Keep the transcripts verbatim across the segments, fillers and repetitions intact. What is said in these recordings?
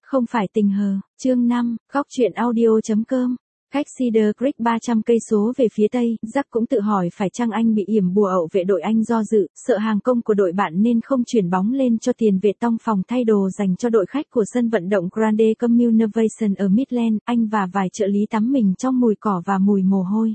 Không phải tình hờ, chương năm, góc truyện audio.com. Cách Cedar Creek ba trăm cây số về phía tây, Jack cũng tự hỏi phải chăng anh bị yểm bùa ẩu vệ đội anh do dự, sợ hàng công của đội bạn nên không chuyển bóng lên cho tiền vệ tông phòng thay đồ dành cho đội khách của sân vận động Grande Communication ở Midland. Anh và vài trợ lý tắm mình trong mùi cỏ và mùi mồ hôi.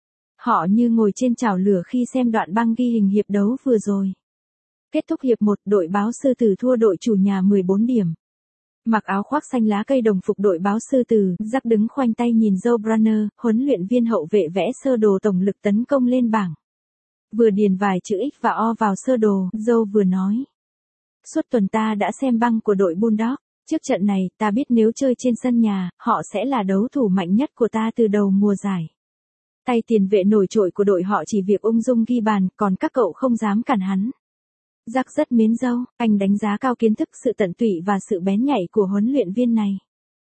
Họ như ngồi trên chảo lửa khi xem đoạn băng ghi hình hiệp đấu vừa rồi. Kết thúc hiệp một, đội báo Sư Tử thua đội chủ nhà mười bốn điểm. Mặc áo khoác xanh lá cây đồng phục đội báo Sư Tử, Jack đứng khoanh tay nhìn Joe Brunner, huấn luyện viên hậu vệ vẽ sơ đồ tổng lực tấn công lên bảng. Vừa điền vài chữ X và O vào sơ đồ, Joe vừa nói. Suốt tuần ta đã xem băng của đội Bulldog. Trước trận này, ta biết nếu chơi trên sân nhà, họ sẽ là đấu thủ mạnh nhất của ta từ đầu mùa giải. Tay tiền vệ nổi trội của đội họ chỉ việc ung dung ghi bàn, còn các cậu không dám cản hắn. Jack rất mến Joe, anh đánh giá cao kiến thức, sự tận tụy và sự bén nhạy của huấn luyện viên này.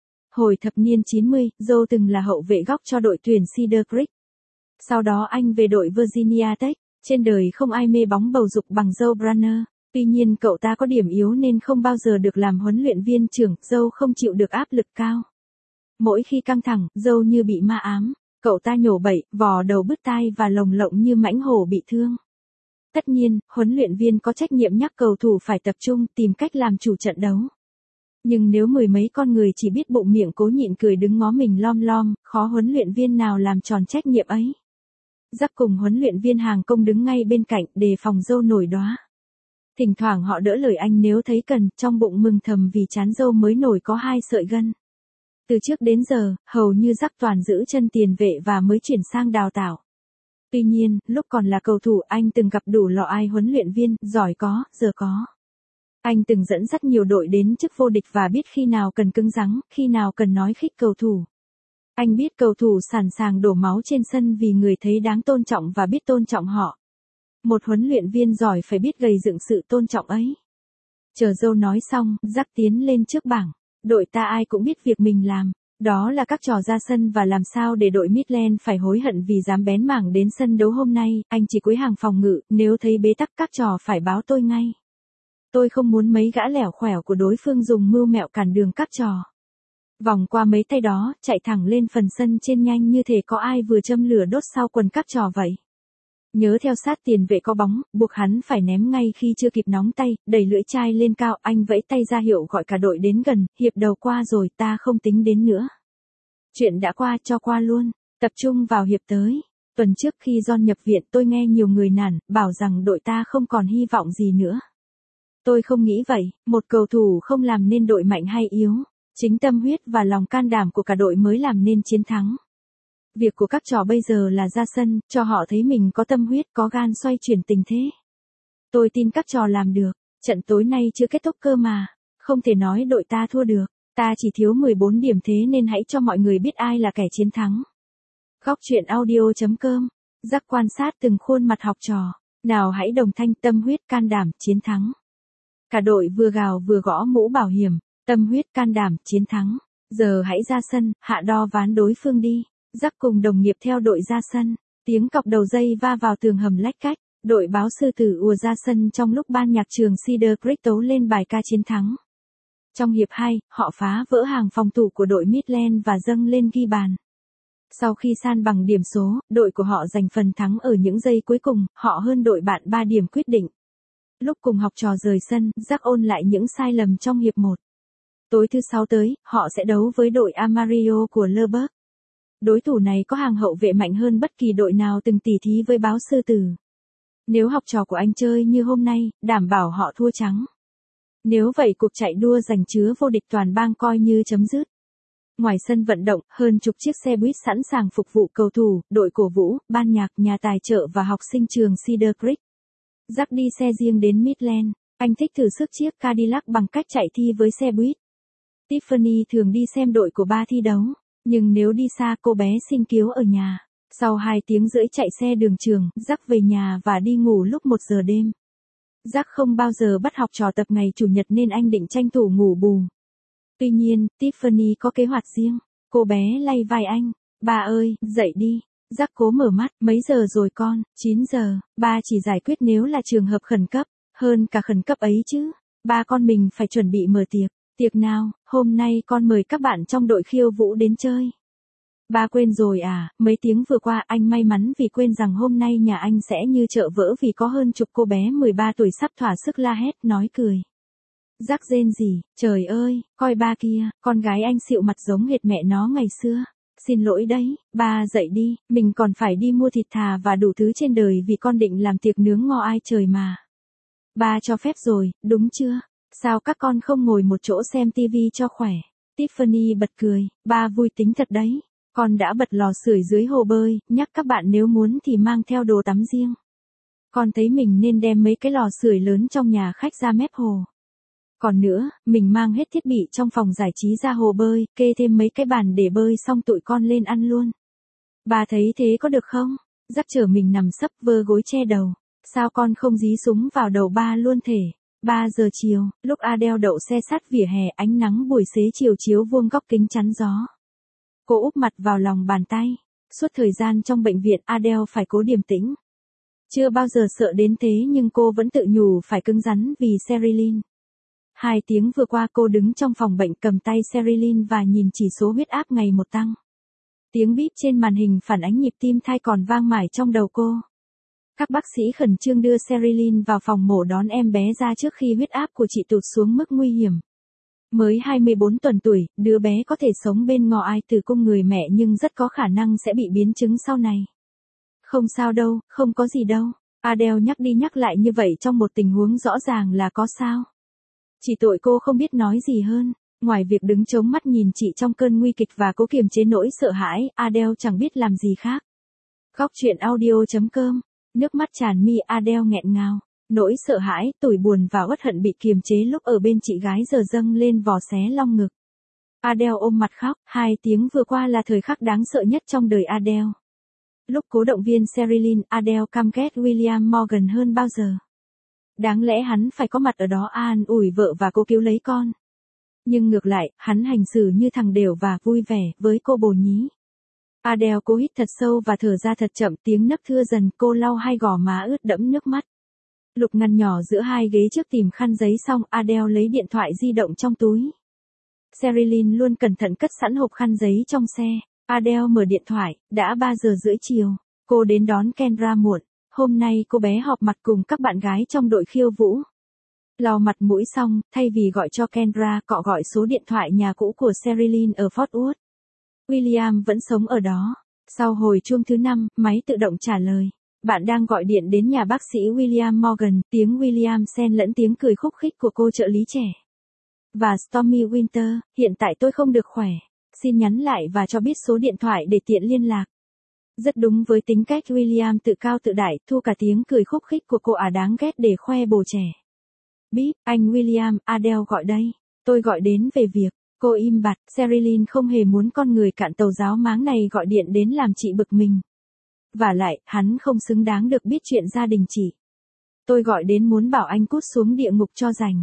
Hồi thập niên chín mươi, Joe từng là hậu vệ góc cho đội tuyển Cedar Creek. Sau đó anh về đội Virginia Tech. Trên đời không ai mê bóng bầu dục bằng Joe Brunner. Tuy nhiên cậu ta có điểm yếu nên không bao giờ được làm huấn luyện viên trưởng. Joe không chịu được áp lực cao. Mỗi khi căng thẳng, Joe như bị ma ám. Cậu ta nhổ bậy, vò đầu bứt tai và lồng lộng như mãnh hổ bị thương. Tất nhiên, huấn luyện viên có trách nhiệm nhắc cầu thủ phải tập trung, tìm cách làm chủ trận đấu. Nhưng nếu mười mấy con người chỉ biết bụng miệng cố nhịn cười đứng ngó mình lom lom, khó huấn luyện viên nào làm tròn trách nhiệm ấy. Jack cùng huấn luyện viên hàng công đứng ngay bên cạnh, đề phòng Joe nổi đóa. Thỉnh thoảng họ đỡ lời anh nếu thấy cần, trong bụng mừng thầm vì chán Joe mới nổi có hai sợi gân. Từ trước đến giờ, hầu như Jack toàn giữ chân tiền vệ và mới chuyển sang đào tạo. Tuy nhiên, lúc còn là cầu thủ anh từng gặp đủ lọ ai huấn luyện viên, giỏi có, giờ có. Anh từng dẫn dắt nhiều đội đến chức vô địch và biết khi nào cần cứng rắn, khi nào cần nói khích cầu thủ. Anh biết cầu thủ sẵn sàng đổ máu trên sân vì người thấy đáng tôn trọng và biết tôn trọng họ. Một huấn luyện viên giỏi phải biết gây dựng sự tôn trọng ấy. Chờ Joe nói xong, Jack tiến lên trước bảng. Đội ta ai cũng biết việc mình làm. Đó là các trò ra sân và làm sao để đội Midland phải hối hận vì dám bén mảng đến sân đấu hôm nay. Anh chỉ cúi hàng phòng ngự, nếu thấy bế tắc các trò phải báo tôi ngay. Tôi không muốn mấy gã lẻo khẻo của đối phương dùng mưu mẹo cản đường các trò. Vòng qua mấy tay đó, chạy thẳng lên phần sân trên nhanh như thể có ai vừa châm lửa đốt sau quần các trò vậy. Nhớ theo sát tiền vệ có bóng, buộc hắn phải ném ngay khi chưa kịp nóng tay, đẩy lưỡi chai lên cao, anh vẫy tay ra hiệu gọi cả đội đến gần, hiệp đầu qua rồi, ta không tính đến nữa. Chuyện đã qua cho qua luôn, tập trung vào hiệp tới. Tuần trước khi John nhập viện tôi nghe nhiều người nản, bảo rằng đội ta không còn hy vọng gì nữa. Tôi không nghĩ vậy, một cầu thủ không làm nên đội mạnh hay yếu. Chính tâm huyết và lòng can đảm của cả đội mới làm nên chiến thắng. Việc của các trò bây giờ là ra sân, cho họ thấy mình có tâm huyết, có gan xoay chuyển tình thế. Tôi tin các trò làm được, trận tối nay chưa kết thúc cơ mà, không thể nói đội ta thua được, ta chỉ thiếu mười bốn điểm thế nên hãy cho mọi người biết ai là kẻ chiến thắng. Góc truyện audio.com, Jack quan sát từng khuôn mặt học trò, nào hãy đồng thanh tâm huyết can đảm, chiến thắng. Cả đội vừa gào vừa gõ mũ bảo hiểm, tâm huyết can đảm, chiến thắng. Giờ hãy ra sân, hạ đo ván đối phương đi. Jack cùng đồng nghiệp theo đội ra sân, tiếng cọc đầu dây va vào tường hầm lách cách, đội báo Sư Tử ùa ra sân trong lúc ban nhạc trường Cedar Creek tấu lên bài ca chiến thắng. Trong hiệp hai, họ phá vỡ hàng phòng thủ của đội Midland và dâng lên ghi bàn. Sau khi san bằng điểm số, đội của họ giành phần thắng ở những giây cuối cùng, họ hơn đội bạn ba điểm quyết định. Lúc cùng học trò rời sân, Jack ôn lại những sai lầm trong hiệp một. Tối thứ sáu tới, họ sẽ đấu với đội Amarillo của Lubbock. Đối thủ này có hàng hậu vệ mạnh hơn bất kỳ đội nào từng tỉ thí với báo Sư Tử. Nếu học trò của anh chơi như hôm nay, đảm bảo họ thua trắng. Nếu vậy cuộc chạy đua giành chứa vô địch toàn bang coi như chấm dứt. Ngoài sân vận động, hơn chục chiếc xe buýt sẵn sàng phục vụ cầu thủ, đội cổ vũ, ban nhạc, nhà tài trợ và học sinh trường Cedar Creek. Jack đi xe riêng đến Midland, anh thích thử sức chiếc Cadillac bằng cách chạy thi với xe buýt. Tiffany thường đi xem đội của ba thi đấu. Nhưng nếu đi xa cô bé xin cứu ở nhà. Sau hai tiếng rưỡi chạy xe đường trường, Jack về nhà và đi ngủ lúc một giờ đêm. Jack không bao giờ bắt học trò tập ngày Chủ nhật nên anh định tranh thủ ngủ bù. Tuy nhiên, Tiffany có kế hoạch riêng. Cô bé lay vai anh. Ba ơi, dậy đi. Jack cố mở mắt. Mấy giờ rồi con? chín giờ. Ba chỉ giải quyết nếu là trường hợp khẩn cấp. Hơn cả khẩn cấp ấy chứ. Ba con mình phải chuẩn bị mở tiệc. Tiệc nào, hôm nay con mời các bạn trong đội khiêu vũ đến chơi. Ba quên rồi à, mấy tiếng vừa qua anh may mắn vì quên rằng hôm nay nhà anh sẽ như chợ vỡ vì có hơn chục cô bé mười ba tuổi sắp thỏa sức la hét nói cười. Rắc rên gì, trời ơi, coi ba kia, con gái anh xịu mặt giống hệt mẹ nó ngày xưa. Xin lỗi đấy, ba dậy đi, mình còn phải đi mua thịt thà và đủ thứ trên đời vì con định làm tiệc nướng ngo ai trời mà. Ba cho phép rồi, đúng chưa? Sao các con không ngồi một chỗ xem tivi cho khỏe? Tiffany bật cười, ba vui tính thật đấy. Con đã bật lò sưởi dưới hồ bơi, nhắc các bạn nếu muốn thì mang theo đồ tắm riêng. Con thấy mình nên đem mấy cái lò sưởi lớn trong nhà khách ra mép hồ. Còn nữa, mình mang hết thiết bị trong phòng giải trí ra hồ bơi, kê thêm mấy cái bàn để bơi xong tụi con lên ăn luôn. Bà thấy thế có được không? Rắc chở mình nằm sấp vơ gối che đầu. Sao con không dí súng vào đầu ba luôn thể? Ba giờ chiều, lúc Adele đậu xe sát vỉa hè, ánh nắng buổi xế chiều chiếu vuông góc kính chắn gió. Cô úp mặt vào lòng bàn tay. Suốt thời gian trong bệnh viện Adele phải cố điềm tĩnh. Chưa bao giờ sợ đến thế nhưng cô vẫn tự nhủ phải cứng rắn vì Sherilyn. Hai tiếng vừa qua cô đứng trong phòng bệnh cầm tay Sherilyn và nhìn chỉ số huyết áp ngày một tăng. Tiếng bíp trên màn hình phản ánh nhịp tim thai còn vang mãi trong đầu cô. Các bác sĩ khẩn trương đưa Sherilyn vào phòng mổ đón em bé ra trước khi huyết áp của chị tụt xuống mức nguy hiểm. Mới hai mươi bốn tuần tuổi, đứa bé có thể sống bên ngò ai tử cung người mẹ nhưng rất có khả năng sẽ bị biến chứng sau này. Không sao đâu, không có gì đâu. Adele nhắc đi nhắc lại như vậy trong một tình huống rõ ràng là có sao. Chỉ tội cô không biết nói gì hơn. Ngoài việc đứng chống mắt nhìn chị trong cơn nguy kịch và cố kiềm chế nỗi sợ hãi, Adele chẳng biết làm gì khác. Góc chuyện audio chấm com. Nước mắt tràn mi Adele nghẹn ngào. Nỗi sợ hãi, tủi buồn và uất hận bị kiềm chế lúc ở bên chị gái giờ dâng lên vò xé long ngực. Adele ôm mặt khóc, hai tiếng vừa qua là thời khắc đáng sợ nhất trong đời Adele. Lúc cố động viên Sherilyn, Adele căm ghét William Morgan hơn bao giờ. Đáng lẽ hắn phải có mặt ở đó an ủi vợ và cố cứu lấy con. Nhưng ngược lại, hắn hành xử như thằng đều và vui vẻ với cô bồ nhí. Adele cố hít thật sâu và thở ra thật chậm, tiếng nấc thưa dần, cô lau hai gò má ướt đẫm nước mắt. Lục ngăn nhỏ giữa hai ghế trước tìm khăn giấy xong, Adele lấy điện thoại di động trong túi. Sherilyn luôn cẩn thận cất sẵn hộp khăn giấy trong xe. Adele mở điện thoại, đã ba giờ rưỡi chiều. Cô đến đón Kendra muộn. Hôm nay cô bé họp mặt cùng các bạn gái trong đội khiêu vũ. Lau mặt mũi xong, thay vì gọi cho Kendra, cọ gọi số điện thoại nhà cũ của Sherilyn ở Fort Worth. William vẫn sống ở đó. Sau hồi chuông thứ năm, máy tự động trả lời. Bạn đang gọi điện đến nhà bác sĩ William Morgan, tiếng William xen lẫn tiếng cười khúc khích của cô trợ lý trẻ. Và Stormy Winter, hiện tại tôi không được khỏe. Xin nhắn lại và cho biết số điện thoại để tiện liên lạc. Rất đúng với tính cách William tự cao tự đại, thu cả tiếng cười khúc khích của cô à đáng ghét để khoe bồ trẻ. Bíp, anh William, Adele gọi đây. Tôi gọi đến về việc. Cô im bặt, Sherilyn không hề muốn con người cạn tàu giáo máng này gọi điện đến làm chị bực mình. Vả lại, hắn không xứng đáng được biết chuyện gia đình chị. Tôi gọi đến muốn bảo anh cút xuống địa ngục cho rành.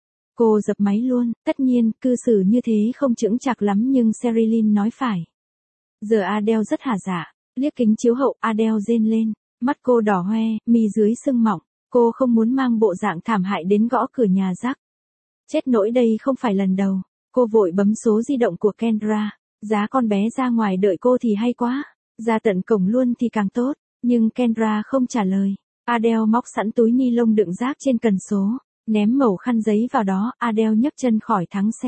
Cô dập máy luôn, tất nhiên, cư xử như thế không chững chạc lắm nhưng Sherilyn nói phải. Giờ Adele rất hả dạ, liếc kính chiếu hậu, Adele rên lên, mắt cô đỏ hoe, mi dưới sưng mọng, cô không muốn mang bộ dạng thảm hại đến gõ cửa nhà Jack. Chết nỗi đây không phải lần đầu, cô vội bấm số di động của Kendra, giá con bé ra ngoài đợi cô thì hay quá, ra tận cổng luôn thì càng tốt, nhưng Kendra không trả lời. Adele móc sẵn túi ni lông đựng rác trên cần số. Ném mẩu khăn giấy vào đó, Adele nhấc chân khỏi thắng xe.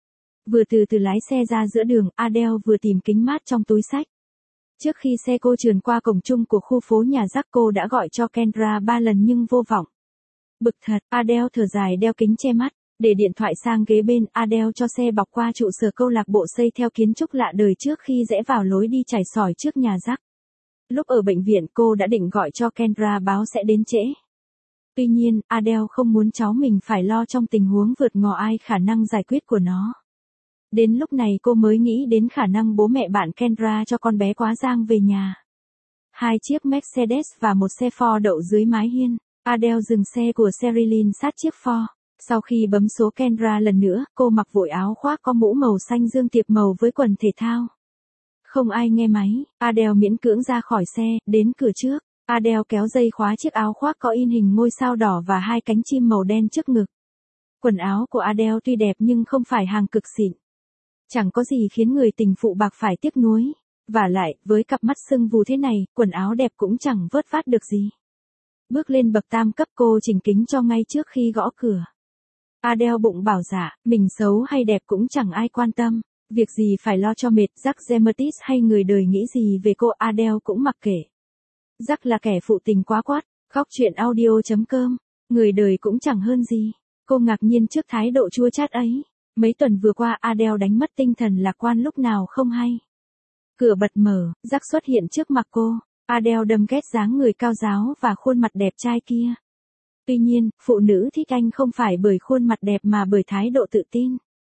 Vừa từ từ lái xe ra giữa đường, Adele vừa tìm kính mát trong túi xách. Trước khi xe cô trườn qua cổng chung của khu phố nhà Jack, cô đã gọi cho Kendra ba lần nhưng vô vọng. Bực thật, Adele thở dài đeo kính che mắt, để điện thoại sang ghế bên, Adele cho xe bọc qua trụ sở câu lạc bộ xây theo kiến trúc lạ đời trước khi rẽ vào lối đi chảy sỏi trước nhà Jack. Lúc ở bệnh viện cô đã định gọi cho Kendra báo sẽ đến trễ. Tuy nhiên, Adele không muốn cháu mình phải lo trong tình huống vượt ngò ai khả năng giải quyết của nó. Đến lúc này cô mới nghĩ đến khả năng bố mẹ bạn Kendra cho con bé quá giang về nhà. Hai chiếc Mercedes và một xe Ford đậu dưới mái hiên. Adele dừng xe của Sherilyn sát chiếc Ford. Sau khi bấm số Kendra lần nữa, cô mặc vội áo khoác có mũ màu xanh dương tiệp màu với quần thể thao. Không ai nghe máy, Adele miễn cưỡng ra khỏi xe, đến cửa trước. Adele kéo dây khóa chiếc áo khoác có in hình ngôi sao đỏ và hai cánh chim màu đen trước ngực. Quần áo của Adele tuy đẹp nhưng không phải hàng cực xịn. Chẳng có gì khiến người tình phụ bạc phải tiếc nuối. Vả lại, với cặp mắt sưng vù thế này, quần áo đẹp cũng chẳng vớt vát được gì. Bước lên bậc tam cấp cô chỉnh kính cho ngay trước khi gõ cửa. Adele bụng bảo dạ, mình xấu hay đẹp cũng chẳng ai quan tâm. Việc gì phải lo cho mệt, Jack Demetis hay người đời nghĩ gì về cô Adele cũng mặc kệ. Jack là kẻ phụ tình quá quát, khóc chuyện audio chấm com, người đời cũng chẳng hơn gì. Cô ngạc nhiên trước thái độ chua chát ấy. Mấy tuần vừa qua Adele đánh mất tinh thần lạc quan lúc nào không hay. Cửa bật mở, Jack xuất hiện trước mặt cô. Adele đâm ghét dáng người cao ráo và khuôn mặt đẹp trai kia. Tuy nhiên, phụ nữ thích anh không phải bởi khuôn mặt đẹp mà bởi thái độ tự tin.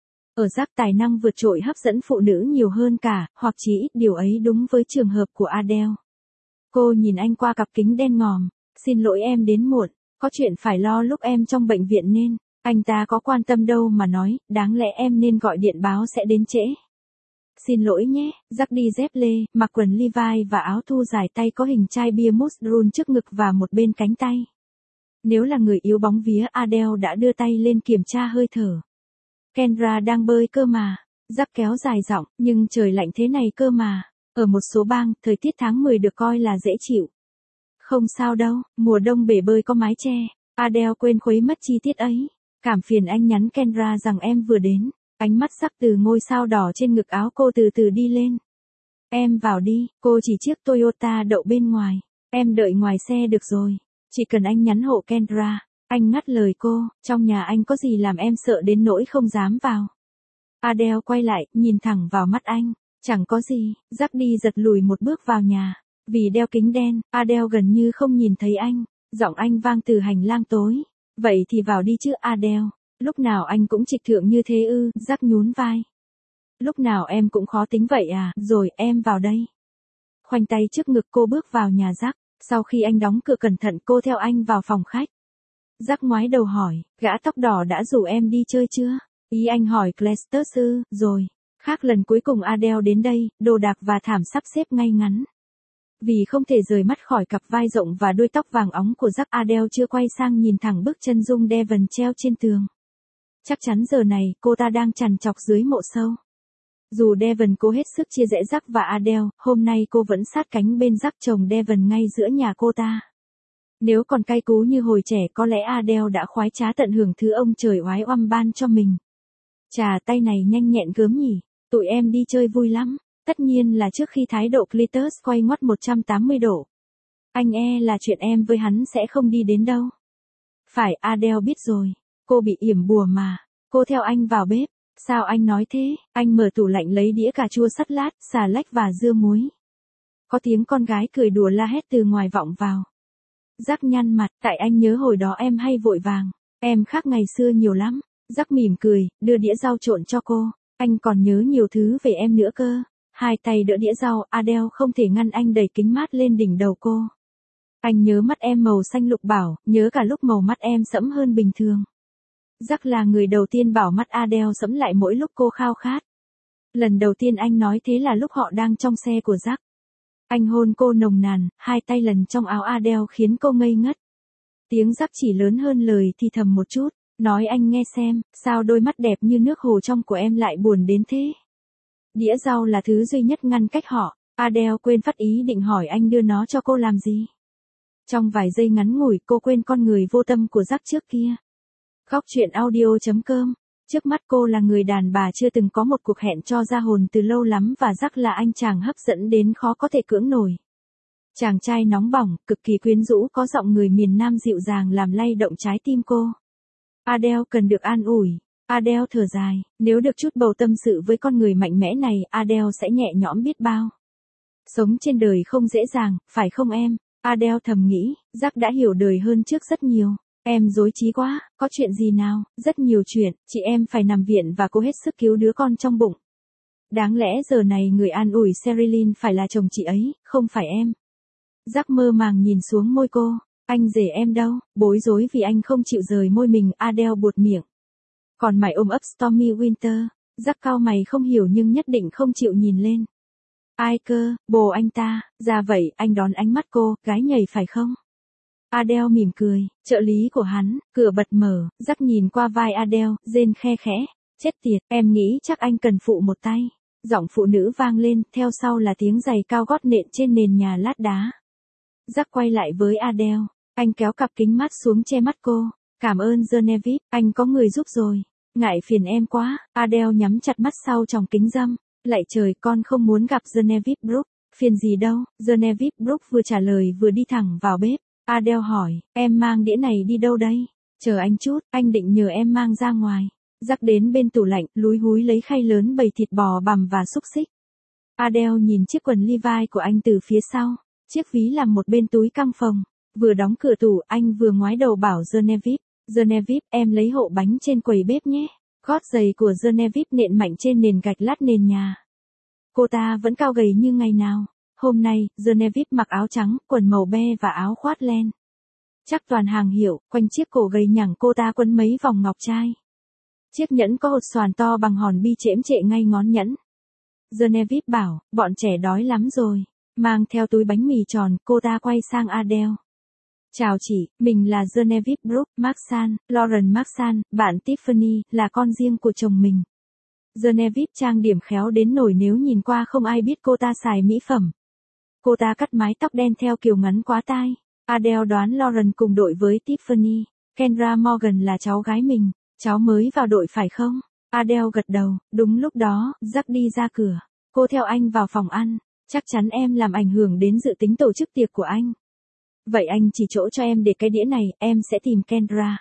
Ở Jack tài năng vượt trội hấp dẫn phụ nữ nhiều hơn cả, hoặc chỉ ít điều ấy đúng với trường hợp của Adele. Cô nhìn anh qua cặp kính đen ngòm. Xin lỗi em đến muộn, có chuyện phải lo lúc em trong bệnh viện nên. Anh ta có quan tâm đâu mà nói, đáng lẽ em nên gọi điện báo sẽ đến trễ. Xin lỗi nhé, Jack đi dép lê, mặc quần Levi và áo thu dài tay có hình chai bia mushroom trước ngực và một bên cánh tay. Nếu là người yếu bóng vía Adele đã đưa tay lên kiểm tra hơi thở. Kendra đang bơi cơ mà. Jack kéo dài giọng, nhưng trời lạnh thế này cơ mà. Ở một số bang, thời tiết tháng mười được coi là dễ chịu. Không sao đâu, mùa đông bể bơi có mái che. Adele quên khuấy mất chi tiết ấy. Cảm phiền anh nhắn Kendra rằng em vừa đến. Ánh mắt sắc từ ngôi sao đỏ trên ngực áo cô từ từ đi lên. Em vào đi, cô chỉ chiếc Toyota đậu bên ngoài. Em đợi ngoài xe được rồi. Chỉ cần anh nhắn hộ Kendra. Anh ngắt lời cô, trong nhà anh có gì làm em sợ đến nỗi không dám vào. Adele quay lại, nhìn thẳng vào mắt anh. Chẳng có gì, Jack đi giật lùi một bước vào nhà. Vì đeo kính đen, Adele gần như không nhìn thấy anh. Giọng anh vang từ hành lang tối. Vậy thì vào đi chứ Adele. Lúc nào anh cũng trịch thượng như thế ư, Jack nhún vai. Lúc nào em cũng khó tính vậy à, rồi em vào đây. Khoanh tay trước ngực cô bước vào nhà Jack. Sau khi anh đóng cửa cẩn thận cô theo anh vào phòng khách. Jack ngoái đầu hỏi, gã tóc đỏ đã rủ em đi chơi chưa? Ý anh hỏi Cletus ư, rồi. Khác lần cuối cùng Adele đến đây, đồ đạc và thảm sắp xếp ngay ngắn. Vì không thể rời mắt khỏi cặp vai rộng và đuôi tóc vàng óng của Jack, Adele chưa quay sang nhìn thẳng bức chân dung Devon treo trên tường. Chắc chắn giờ này, cô ta đang trằn trọc dưới mộ sâu. Dù Devon cố hết sức chia rẽ Jack và Adele, hôm nay cô vẫn sát cánh bên Jack chồng Devon ngay giữa nhà cô ta. Nếu còn cay cú như hồi trẻ có lẽ Adele đã khoái trá tận hưởng thứ ông trời oái oăm ban cho mình. Chà, tay này nhanh nhẹn gớm nhỉ, tụi em đi chơi vui lắm. Tất nhiên là trước khi thái độ Cletus quay ngoắt một trăm tám mươi độ. Anh e là chuyện em với hắn sẽ không đi đến đâu. Phải, Adele biết rồi. Cô bị yểm bùa mà. Cô theo anh vào bếp. Sao anh nói thế? Anh mở tủ lạnh lấy đĩa cà chua sắt lát, xà lách và dưa muối. Có tiếng con gái cười đùa la hét từ ngoài vọng vào. Jack nhăn mặt, tại anh nhớ hồi đó em hay vội vàng. Em khác ngày xưa nhiều lắm. Jack mỉm cười, đưa đĩa rau trộn cho cô. Anh còn nhớ nhiều thứ về em nữa cơ. Hai tay đỡ đĩa rau, Adele không thể ngăn anh đẩy kính mát lên đỉnh đầu cô. Anh nhớ mắt em màu xanh lục bảo, nhớ cả lúc màu mắt em sẫm hơn bình thường. Jack là người đầu tiên bảo mắt Adele sẫm lại mỗi lúc cô khao khát. Lần đầu tiên anh nói thế là lúc họ đang trong xe của Jack. Anh hôn cô nồng nàn, hai tay lần trong áo Adele khiến cô ngây ngất. Tiếng Jack chỉ lớn hơn lời thì thầm một chút, nói anh nghe xem, sao đôi mắt đẹp như nước hồ trong của em lại buồn đến thế. Đĩa rau là thứ duy nhất ngăn cách họ. Adele quên phát ý định hỏi anh đưa nó cho cô làm gì. Trong vài giây ngắn ngủi cô quên con người vô tâm của Jack trước kia. Khóc chuyện audio chấm com. Trước mắt cô là người đàn bà chưa từng có một cuộc hẹn cho ra hồn từ lâu lắm và Jack là anh chàng hấp dẫn đến khó có thể cưỡng nổi. Chàng trai nóng bỏng, cực kỳ quyến rũ có giọng người miền Nam dịu dàng làm lay động trái tim cô. Adele cần được an ủi. Adele thở dài, nếu được chút bầu tâm sự với con người mạnh mẽ này, Adele sẽ nhẹ nhõm biết bao. Sống trên đời không dễ dàng, phải không em? Adele thầm nghĩ, Jack đã hiểu đời hơn trước rất nhiều. Em dối trí quá, có chuyện gì nào? Rất nhiều chuyện, chị em phải nằm viện và cố hết sức cứu đứa con trong bụng. Đáng lẽ giờ này người an ủi Sherilyn phải là chồng chị ấy, không phải em. Jack mơ màng nhìn xuống môi cô, anh rể em đâu, bối rối vì anh không chịu rời môi mình, Adele buột miệng. Còn mày ôm ấp Stormy Winter, Jack cau mày không hiểu nhưng nhất định không chịu nhìn lên. Ai cơ, bồ anh ta, ra vậy, anh đón ánh mắt cô, gái nhảy phải không? Adele mỉm cười, trợ lý của hắn, cửa bật mở, Jack nhìn qua vai Adele, rên khe khẽ. Chết tiệt, em nghĩ chắc anh cần phụ một tay. Giọng phụ nữ vang lên, theo sau là tiếng giày cao gót nện trên nền nhà lát đá. Jack quay lại với Adele, anh kéo cặp kính mát xuống che mắt cô. Cảm ơn Genevieve, anh có người giúp rồi. Ngại phiền em quá, Adele nhắm chặt mắt sau tròng kính râm. Lạy trời, con không muốn gặp Genevieve Brooke. Phiền gì đâu, Genevieve Brooke vừa trả lời vừa đi thẳng vào bếp. Adele hỏi, em mang đĩa này đi đâu đây? Chờ anh chút, anh định nhờ em mang ra ngoài. Jack đến bên tủ lạnh, lúi húi lấy khay lớn bày thịt bò bằm và xúc xích. Adele nhìn chiếc quần Levi của anh từ phía sau. Chiếc ví làm một bên túi căng phồng. Vừa đóng cửa tủ, anh vừa ngoái đầu bảo Genevieve. Genevieve, em lấy hộ bánh trên quầy bếp nhé. Gót giày của Genevieve nện mạnh trên nền gạch lát nền nhà. Cô ta vẫn cao gầy như ngày nào. Hôm nay, Genevieve mặc áo trắng, quần màu be và áo khoác len. Chắc toàn hàng hiệu, quanh chiếc cổ gầy nhẳng cô ta quấn mấy vòng ngọc trai. Chiếc nhẫn có hột xoàn to bằng hòn bi chễm trệ ngay ngón nhẫn. Genevieve bảo, bọn trẻ đói lắm rồi. Mang theo túi bánh mì tròn, cô ta quay sang Adele. Chào chị, mình là Genevieve Brooke, Marsan, Lauren Marsan, bạn Tiffany, là con riêng của chồng mình. Genevieve trang điểm khéo đến nổi nếu nhìn qua không ai biết cô ta xài mỹ phẩm. Cô ta cắt mái tóc đen theo kiểu ngắn quá tai. Adele đoán Lauren cùng đội với Tiffany. Kendra Morgan là cháu gái mình. Cháu mới vào đội phải không? Adele gật đầu. Đúng lúc đó, Jack đi ra cửa. Cô theo anh vào phòng ăn. Chắc chắn em làm ảnh hưởng đến dự tính tổ chức tiệc của anh. Vậy anh chỉ chỗ cho em để cái đĩa này, em sẽ tìm Kendra.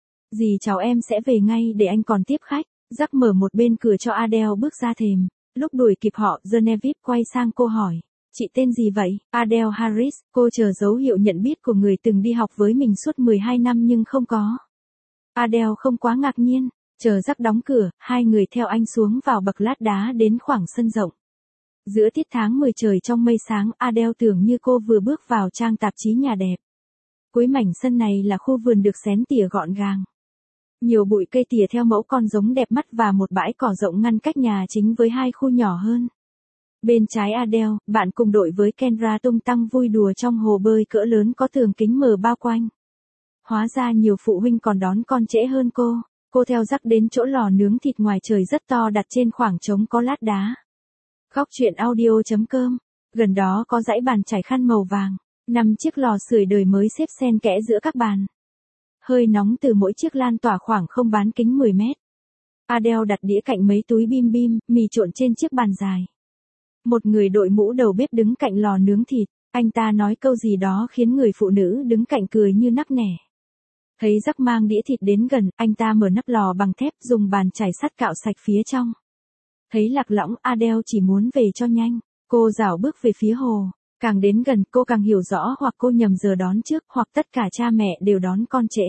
Dì cháu em sẽ về ngay để anh còn tiếp khách. Jack mở một bên cửa cho Adele bước ra thềm. Lúc đuổi kịp họ, Genevieve quay sang cô hỏi. Chị tên gì vậy? Adele Harris, cô chờ dấu hiệu nhận biết của người từng đi học với mình suốt mười hai năm nhưng không có. Adele không quá ngạc nhiên. Chờ Jack đóng cửa, hai người theo anh xuống vào bậc lát đá đến khoảng sân rộng. Giữa tiết tháng mười trời trong mây sáng, Adele tưởng như cô vừa bước vào trang tạp chí nhà đẹp. Cuối mảnh sân này là khu vườn được xén tỉa gọn gàng. Nhiều bụi cây tỉa theo mẫu con giống đẹp mắt và một bãi cỏ rộng ngăn cách nhà chính với hai khu nhỏ hơn. Bên trái Adele, bạn cùng đội với Kendra tung tăng vui đùa trong hồ bơi cỡ lớn có tường kính mờ bao quanh. Hóa ra nhiều phụ huynh còn đón con trễ hơn cô. Cô theo Jack đến chỗ lò nướng thịt ngoài trời rất to đặt trên khoảng trống có lát đá. Góc chuyện audio chấm com. Gần đó có dãy bàn trải khăn màu vàng. Năm chiếc lò sưởi đời mới xếp xen kẽ giữa các bàn. Hơi nóng từ mỗi chiếc lan tỏa khoảng không bán kính mười mét. Adele đặt đĩa cạnh mấy túi bim bim, mì trộn trên chiếc bàn dài. Một người đội mũ đầu bếp đứng cạnh lò nướng thịt. Anh ta nói câu gì đó khiến người phụ nữ đứng cạnh cười như nắc nẻ. Thấy Jack mang đĩa thịt đến gần, anh ta mở nắp lò bằng thép dùng bàn chải sắt cạo sạch phía trong. Thấy lạc lõng, Adele chỉ muốn về cho nhanh. Cô rảo bước về phía hồ. Càng đến gần cô càng hiểu rõ hoặc cô nhầm giờ đón trước hoặc tất cả cha mẹ đều đón con trễ.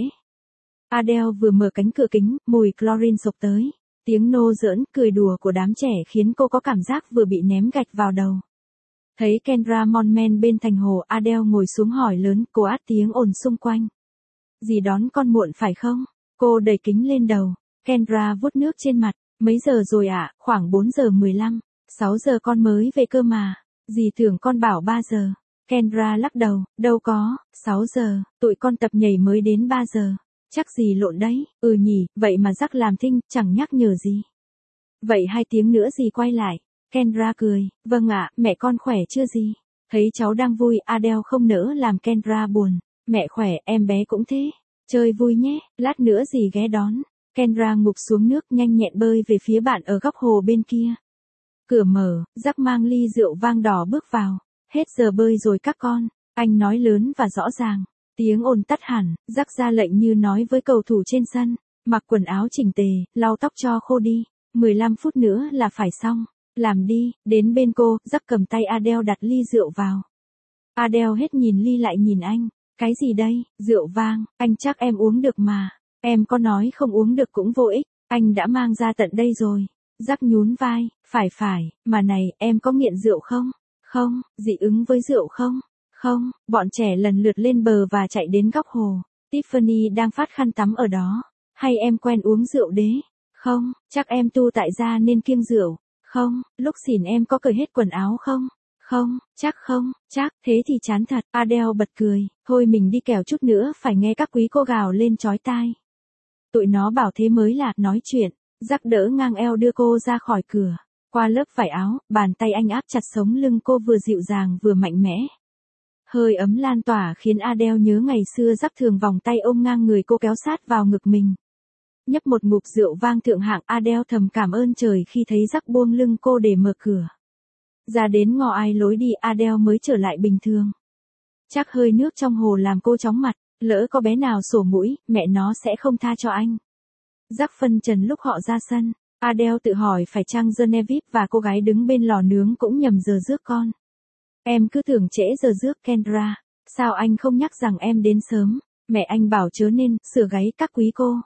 Adele vừa mở cánh cửa kính, mùi chlorine sộc tới. Tiếng nô giỡn, cười đùa của đám trẻ khiến cô có cảm giác vừa bị ném gạch vào đầu. Thấy Kendra Monman bên thành hồ, Adele ngồi xuống hỏi lớn, cô át tiếng ồn xung quanh. Dì đón con muộn phải không? Cô đẩy kính lên đầu. Kendra vuốt nước trên mặt. Mấy giờ rồi ạ? À? Khoảng bốn giờ mười lăm. sáu giờ con mới về cơ mà. Dì tưởng con bảo ba giờ. Kendra lắc đầu. Đâu có, sáu giờ. Tụi con tập nhảy mới đến ba giờ. Chắc dì lộn đấy. Ừ nhỉ, vậy mà Jack làm thinh, chẳng nhắc nhở gì. Vậy hai tiếng nữa dì quay lại. Kendra cười. Vâng ạ, mẹ con khỏe chưa dì? Thấy cháu đang vui, Adele không nỡ làm Kendra buồn. Mẹ khỏe, em bé cũng thế. Chơi vui nhé, lát nữa dì ghé đón. Kendra ngụp xuống nước nhanh nhẹn bơi về phía bạn ở góc hồ bên kia. Cửa mở, Jack mang ly rượu vang đỏ bước vào. Hết giờ bơi rồi các con. Anh nói lớn và rõ ràng. Tiếng ồn tắt hẳn, Jack ra lệnh như nói với cầu thủ trên sân. Mặc quần áo chỉnh tề, lau tóc cho khô đi. mười lăm phút nữa là phải xong. Làm đi, đến bên cô, Jack cầm tay Adele đặt ly rượu vào. Adele hết nhìn ly lại nhìn anh. Cái gì đây, rượu vang, anh chắc em uống được mà. Em có nói không uống được cũng vô ích, anh đã mang ra tận đây rồi. Jack nhún vai, phải phải, mà này, em có nghiện rượu không? Không, dị ứng với rượu không? Không, bọn trẻ lần lượt lên bờ và chạy đến góc hồ. Tiffany đang phát khăn tắm ở đó. Hay em quen uống rượu đế? Không, chắc em tu tại gia nên kiêng rượu. Không, lúc xỉn em có cởi hết quần áo không? Không, chắc không, chắc, thế thì chán thật. Adele bật cười, thôi mình đi kẻo chút nữa phải nghe các quý cô gào lên chói tai. Tụi nó bảo thế mới là nói chuyện. Jack đỡ ngang eo đưa cô ra khỏi cửa. Qua lớp vải áo, bàn tay anh áp chặt sống lưng cô vừa dịu dàng vừa mạnh mẽ. Hơi ấm lan tỏa khiến Adele nhớ ngày xưa Jack thường vòng tay ôm ngang người cô kéo sát vào ngực mình. Nhấp một ngụm rượu vang thượng hạng, Adele thầm cảm ơn trời khi thấy Jack buông lưng cô để mở cửa. Ra đến ngõ ai lối đi, Adele mới trở lại bình thường. Chắc hơi nước trong hồ làm cô chóng mặt, lỡ có bé nào sổ mũi, mẹ nó sẽ không tha cho anh. Jack phân trần lúc họ ra sân. Adele tự hỏi phải chăng Genevieve và cô gái đứng bên lò nướng cũng nhầm giờ rước con. Em cứ tưởng trễ giờ rước Kendra. Sao anh không nhắc rằng em đến sớm? Mẹ anh bảo chớ nên sửa gáy các quý cô.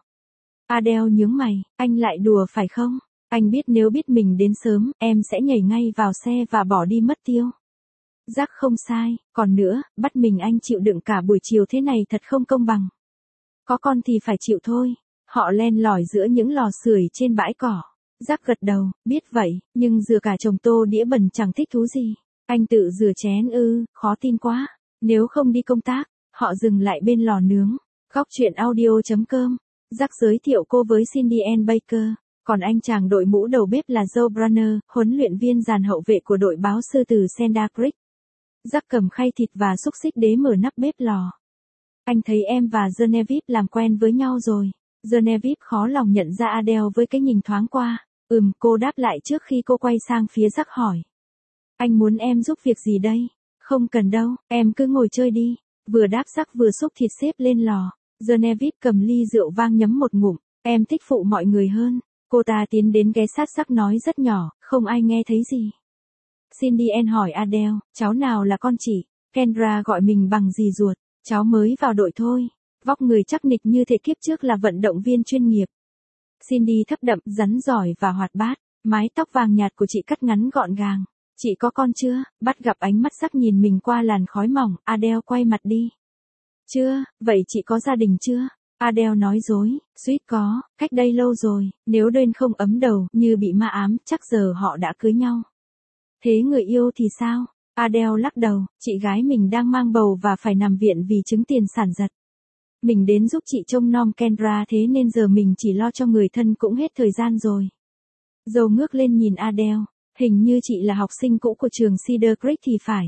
Adele nhướng mày, anh lại đùa phải không? Anh biết nếu biết mình đến sớm, em sẽ nhảy ngay vào xe và bỏ đi mất tiêu. Jack không sai, còn nữa, bắt mình anh chịu đựng cả buổi chiều thế này thật không công bằng. Có con thì phải chịu thôi. Họ len lỏi giữa những lò sưởi trên bãi cỏ. Jack gật đầu, biết vậy, nhưng rửa cả chồng tô đĩa bẩn chẳng thích thú gì. Anh tự rửa chén ư, khó tin quá. Nếu không đi công tác, họ dừng lại bên lò nướng. Góc chuyện audio chấm com. Jack giới thiệu cô với Cindy Ann Baker. Còn anh chàng đội mũ đầu bếp là Joe Brunner, huấn luyện viên dàn hậu vệ của đội báo sư từ Cedar Creek. Jack cầm khay thịt và xúc xích đế mở nắp bếp lò. Anh thấy em và Genevieve làm quen với nhau rồi. Genevieve khó lòng nhận ra Adele với cái nhìn thoáng qua. Ừm, cô đáp lại trước khi cô quay sang phía Jack hỏi. Anh muốn em giúp việc gì đây? Không cần đâu, em cứ ngồi chơi đi. Vừa đáp Jack vừa xúc thịt xếp lên lò. Genevieve cầm ly rượu vang nhấm một ngụm. Em thích phụ mọi người hơn. Cô ta tiến đến ghé sát Jack nói rất nhỏ, không ai nghe thấy gì. Cindy Ann hỏi Adele, cháu nào là con chị? Kendra gọi mình bằng dì ruột. Cháu mới vào đội thôi. Vóc người chắc nịch như thể kiếp trước là vận động viên chuyên nghiệp. Cindy thấp đậm, rắn giỏi và hoạt bát. Mái tóc vàng nhạt của chị cắt ngắn gọn gàng. Chị có con chưa? Bắt gặp ánh mắt Jack nhìn mình qua làn khói mỏng, Adele quay mặt đi. Chưa, vậy chị có gia đình chưa? Adele nói dối, suýt có, cách đây lâu rồi, nếu đơn không ấm đầu, như bị ma ám, chắc giờ họ đã cưới nhau. Thế người yêu thì sao? Adele lắc đầu, chị gái mình đang mang bầu và phải nằm viện vì chứng tiền sản giật. Mình đến giúp chị trông nom Kendra thế nên giờ mình chỉ lo cho người thân cũng hết thời gian rồi. Dâu ngước lên nhìn Adele, hình như chị là học sinh cũ của trường Cedar Creek thì phải.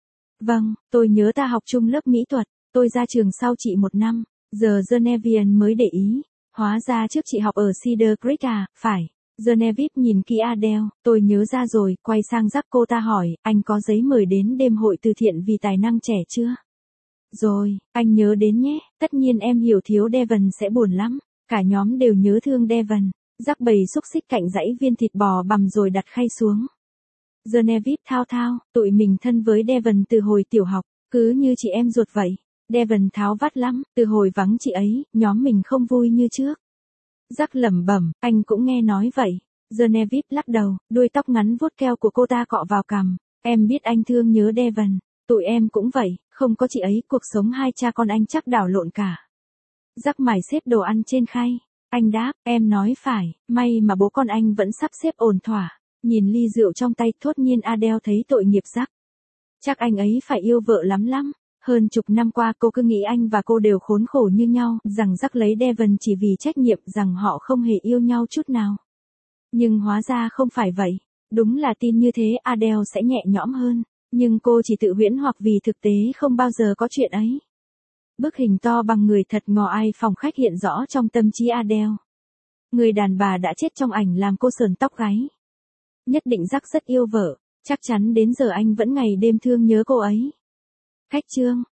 Vâng, tôi nhớ ta học chung lớp mỹ thuật, tôi ra trường sau chị một năm, giờ Genevieve mới để ý. Hóa ra trước chị học ở Cedar Creek à, phải. Genevieve nhìn kỹ Adele, tôi nhớ ra rồi, quay sang Jack cô ta hỏi, anh có giấy mời đến đêm hội từ thiện vì tài năng trẻ chưa? Rồi, anh nhớ đến nhé, tất nhiên em hiểu thiếu Devon sẽ buồn lắm, cả nhóm đều nhớ thương Devon. Jack bày xúc xích cạnh dãy viên thịt bò bằm rồi đặt khay xuống. Genevieve thao thao, tụi mình thân với Devon từ hồi tiểu học, cứ như chị em ruột vậy. Devon tháo vát lắm, từ hồi vắng chị ấy, nhóm mình không vui như trước. Jack lẩm bẩm, anh cũng nghe nói vậy. Genevieve lắc đầu, đuôi tóc ngắn vuốt keo của cô ta cọ vào cằm. Em biết anh thương nhớ Devon, tụi em cũng vậy, không có chị ấy, cuộc sống hai cha con anh chắc đảo lộn cả. Jack mải xếp đồ ăn trên khay. Anh đáp, em nói phải, may mà bố con anh vẫn sắp xếp ổn thỏa. Nhìn ly rượu trong tay, thốt nhiên Adele thấy tội nghiệp Jack. Chắc anh ấy phải yêu vợ lắm lắm. Hơn chục năm qua cô cứ nghĩ anh và cô đều khốn khổ như nhau, rằng Jack lấy Devon chỉ vì trách nhiệm, rằng họ không hề yêu nhau chút nào. Nhưng hóa ra không phải vậy. Đúng là tin như thế Adele sẽ nhẹ nhõm hơn. Nhưng cô chỉ tự huyễn hoặc vì thực tế không bao giờ có chuyện ấy. Bức hình to bằng người thật ngò ai phòng khách hiện rõ trong tâm trí Adele. Người đàn bà đã chết trong ảnh làm cô sờn tóc gáy. Nhất định Jack rất yêu vợ, chắc chắn đến giờ anh vẫn ngày đêm thương nhớ cô ấy. Khách chương